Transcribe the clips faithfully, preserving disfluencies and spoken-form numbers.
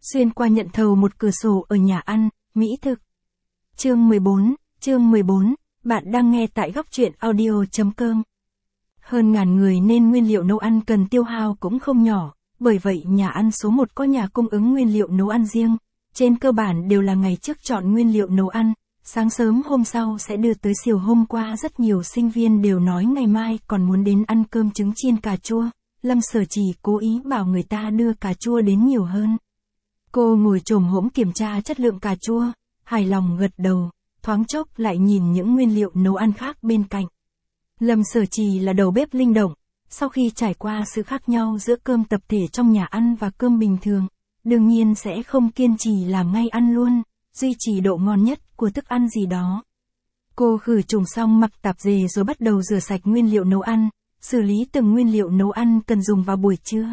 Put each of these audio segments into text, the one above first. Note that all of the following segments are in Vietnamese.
Xuyên qua nhận thầu một cửa sổ ở nhà ăn, mỹ thực. Chương mười bốn, chương mười bốn, bạn đang nghe tại góc truyện audio.com. Hơn ngàn người nên nguyên liệu nấu ăn cần tiêu hao cũng không nhỏ, bởi vậy nhà ăn số một có nhà cung ứng nguyên liệu nấu ăn riêng, trên cơ bản đều là ngày trước chọn nguyên liệu nấu ăn, sáng sớm hôm sau sẽ đưa tới chiều hôm qua. Rất nhiều sinh viên đều nói ngày mai còn muốn đến ăn cơm trứng chiên cà chua, Lâm Sở Trì cố ý bảo người ta đưa cà chua đến nhiều hơn. Cô ngồi chồm hổm kiểm tra chất lượng cà chua, hài lòng gật đầu, thoáng chốc lại nhìn những nguyên liệu nấu ăn khác bên cạnh. Lâm Sở Trì là đầu bếp linh động, sau khi trải qua sự khác nhau giữa cơm tập thể trong nhà ăn và cơm bình thường, đương nhiên sẽ không kiên trì làm ngay ăn luôn, duy trì độ ngon nhất của thức ăn gì đó. Cô khử trùng xong mặc tạp dề rồi bắt đầu rửa sạch nguyên liệu nấu ăn, xử lý từng nguyên liệu nấu ăn cần dùng vào buổi trưa.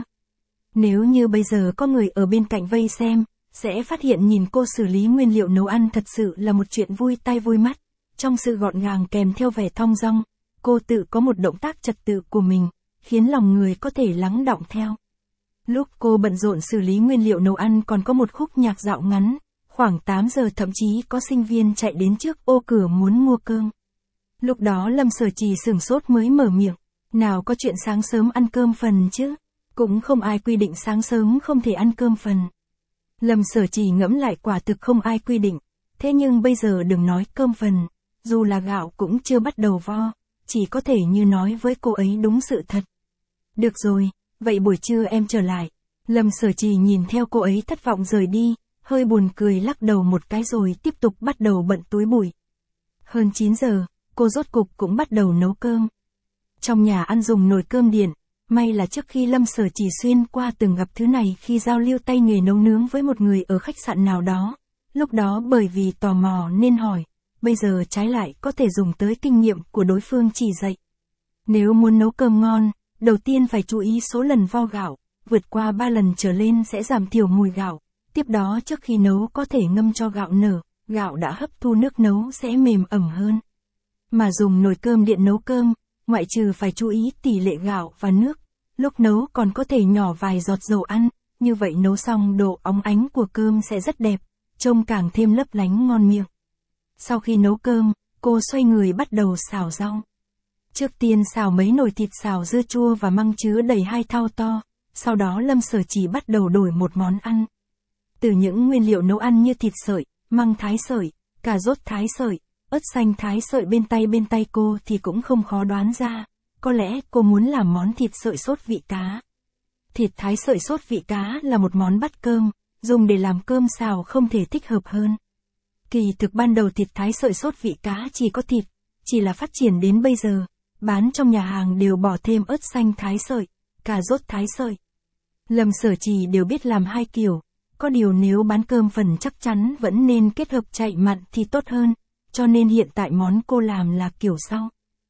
Nếu như bây giờ có người ở bên cạnh vây xem, sẽ phát hiện nhìn cô xử lý nguyên liệu nấu ăn thật sự là một chuyện vui tai vui mắt. Trong sự gọn gàng kèm theo vẻ thong dong, cô tự có một động tác trật tự của mình, khiến lòng người có thể lắng đọng theo. Lúc cô bận rộn xử lý nguyên liệu nấu ăn còn có một khúc nhạc dạo ngắn, khoảng tám giờ thậm chí có sinh viên chạy đến trước ô cửa muốn mua cơm. Lúc đó Lâm Sở Trì sửng sốt mới mở miệng, nào có chuyện sáng sớm ăn cơm phần chứ, cũng không ai quy định sáng sớm không thể ăn cơm phần. Lâm Sở Trì ngẫm lại quả thực không ai quy định, thế nhưng bây giờ đừng nói cơm phần, dù là gạo cũng chưa bắt đầu vo, chỉ có thể như nói với cô ấy đúng sự thật. Được rồi, vậy buổi trưa em trở lại. Lâm Sở Trì nhìn theo cô ấy thất vọng rời đi, hơi buồn cười lắc đầu một cái rồi tiếp tục bắt đầu bận túi bụi. Hơn chín giờ, cô rốt cục cũng bắt đầu nấu cơm. Trong nhà ăn dùng nồi cơm điện, may là trước khi Lâm Sở Trì xuyên qua từng gặp thứ này khi giao lưu tay nghề nấu nướng với một người ở khách sạn nào đó. Lúc đó bởi vì tò mò nên hỏi, bây giờ trái lại có thể dùng tới kinh nghiệm của đối phương chỉ dạy. Nếu muốn nấu cơm ngon, đầu tiên phải chú ý số lần vo gạo, vượt qua ba lần trở lên sẽ giảm thiểu mùi gạo. Tiếp đó trước khi nấu có thể ngâm cho gạo nở, gạo đã hấp thu nước nấu sẽ mềm ẩm hơn. Mà dùng nồi cơm điện nấu cơm, ngoại trừ phải chú ý tỷ lệ gạo và nước, lúc nấu còn có thể nhỏ vài giọt dầu ăn, như vậy nấu xong độ óng ánh của cơm sẽ rất đẹp, trông càng thêm lấp lánh ngon miệng. Sau khi nấu cơm, cô xoay người bắt đầu xào rau. Trước tiên xào mấy nồi thịt xào dưa chua và măng chứa đầy hai thau to, sau đó Lâm Sở Trì bắt đầu đổi một món ăn. Từ những nguyên liệu nấu ăn như thịt sợi, măng thái sợi, cà rốt thái sợi, ớt xanh thái sợi bên tay bên tay cô thì cũng không khó đoán ra, có lẽ cô muốn làm món thịt sợi sốt vị cá. Thịt thái sợi sốt vị cá là một món bắt cơm, dùng để làm cơm xào không thể thích hợp hơn. Kỳ thực ban đầu thịt thái sợi sốt vị cá chỉ có thịt, chỉ là phát triển đến bây giờ, bán trong nhà hàng đều bỏ thêm ớt xanh thái sợi, cà rốt thái sợi. Lâm Sở Trì đều biết làm hai kiểu, có điều nếu bán cơm phần chắc chắn vẫn nên kết hợp chạy mặn thì tốt hơn, cho nên hiện tại món cô làm là kiểu sau.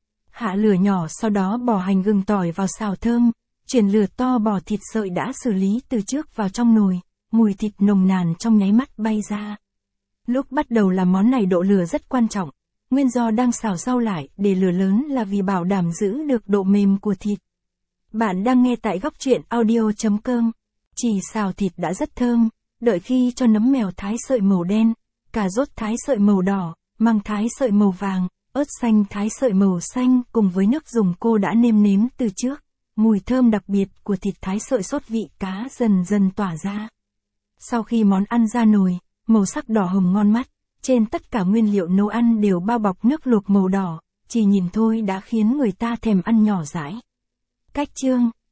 Hạ lửa nhỏ sau đó bỏ hành gừng tỏi vào xào thơm, chuyển lửa to bỏ thịt sợi đã xử lý từ trước vào trong nồi, mùi thịt nồng nàn trong nháy mắt bay ra. Lúc bắt đầu làm món này độ lửa rất quan trọng, nguyên do đang xào rau lại để lửa lớn là vì bảo đảm giữ được độ mềm của thịt. Bạn đang nghe tại góc truyện audio.com. Chỉ xào thịt đã rất thơm, đợi khi cho nấm mèo thái sợi màu đen, cà rốt thái sợi màu đỏ, măng thái sợi màu vàng, ớt xanh thái sợi màu xanh cùng với nước dùng cô đã nêm nếm từ trước, mùi thơm đặc biệt của thịt thái sợi sốt vị cá dần dần tỏa ra. Sau khi món ăn ra nồi, màu sắc đỏ hồng ngon mắt, trên tất cả nguyên liệu nấu ăn đều bao bọc nước luộc màu đỏ, chỉ nhìn thôi đã khiến người ta thèm ăn nhỏ dãi. Cách chương